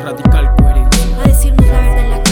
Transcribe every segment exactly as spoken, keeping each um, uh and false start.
radical coherencia. A decirnos la verdad en la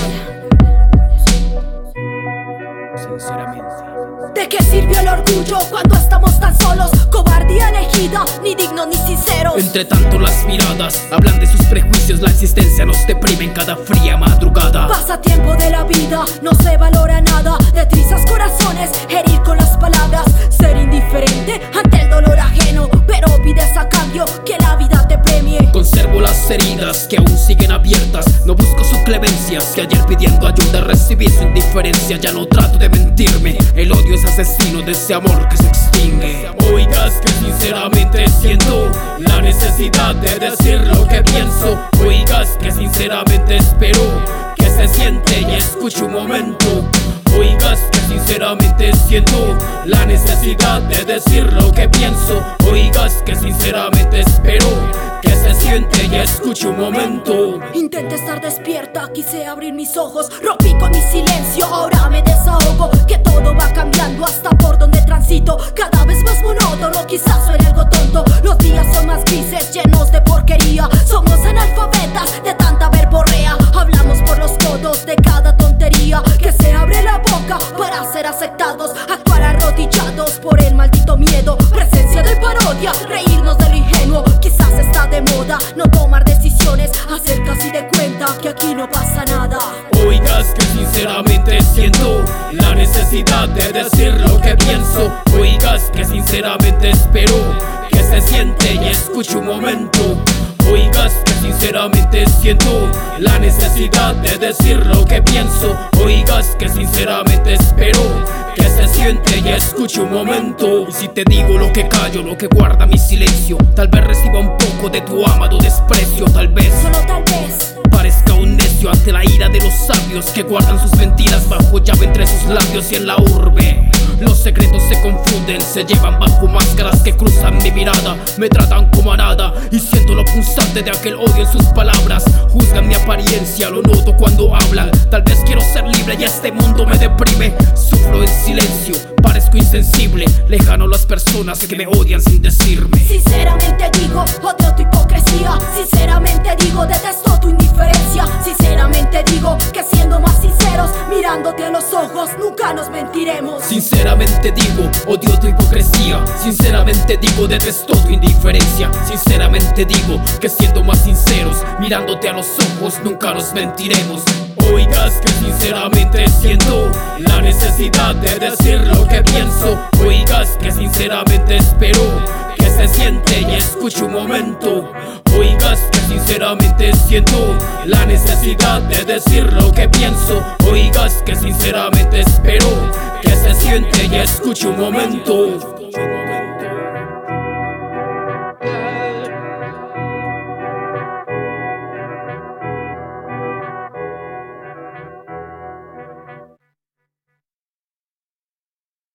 cara. Sinceramente. ¿De qué sirvió el orgullo cuando estamos tan solos? Cobardía elegida, ni dignos ni sinceros. Entre tanto las miradas hablan de sus prejuicios. La existencia nos deprime en cada fría madrugada. Pasatiempo de la vida, no se valora nada. De trizas corazones, herir con las palabras. Ser indiferente ante el dolor ajeno, pero pides a cambio que la vida te premie. Conservo las heridas que aún siguen abiertas. No busco su clemencia, que ayer pidiendo ayuda recibí su indiferencia. Ya no trato de mentirme, el odio es asesino de ese amor que se extingue. Oigas que sinceramente siento la necesidad de decir lo que pienso. Oigas que sinceramente espero que se siente y escuche un momento. Oigas que sinceramente siento la necesidad de decir lo que pienso. Oigas que sinceramente espero que se siente y escuche un momento. Intenté estar despierta, quise abrir mis ojos. Rompí con mi silencio, ahora me desahogo. Que todo va cambiando hasta por donde transito. Cada vez más monótono, quizás suene algo tonto. Los días son más grises, llenos de porquería. Somos analfabetas de tanta verborrea. Hablamos por los codos de cada tontería. Que se abre la boca para ser aceptados. Actuar arrodillados por el maldito miedo. Presencia de parodia, reírnos de lo ingenuo. Quizás está de moda no tomar decisiones, hacer casi de cuenta que aquí no pasa nada. Oigas que sinceramente siento la necesidad de decir lo que pienso. Oigas que sinceramente espero que se siente y escuche un momento. Oigas que sinceramente siento la necesidad de decir lo que pienso. Oigas que sinceramente espero que se siente y escuche un momento. Y si te digo lo que callo, lo que guarda mi silencio, tal vez reciba un poco de tu amado desprecio. Tal vez, solo tal vez, parezca un necio ante la ira de los sabios que guardan sus mentiras bajo llave entre sus labios. Y en la urbe los secretos se confunden, se llevan bajo máscaras que cruzan mi mirada. Me tratan como a nada y siento lo punzante de aquel odio en sus palabras. Juzgan mi apariencia, lo noto cuando hablan. Tal vez quiero ser libre y este mundo me deprime. Sufro en silencio, parezco insensible, lejano a las personas que me odian sin decirme. Sinceramente digo, odio tu hipocresía. Sinceramente digo, detesto tu indiferencia. Sinceramente digo que siendo más sinceros, mirándote a los ojos, nunca nos mentiremos. Sinceramente digo, odio tu hipocresía. Sinceramente digo, detesto tu indiferencia. Sinceramente digo que siendo más sinceros, mirándote a los ojos, nunca nos mentiremos. Oigas que sinceramente siento la necesidad de decir lo que pienso. Oigas que sinceramente espero que se siente y escuche un momento. Oigas que sinceramente siento la necesidad de decir lo que pienso. Oigas que sinceramente espero que se siente y escuche un momento.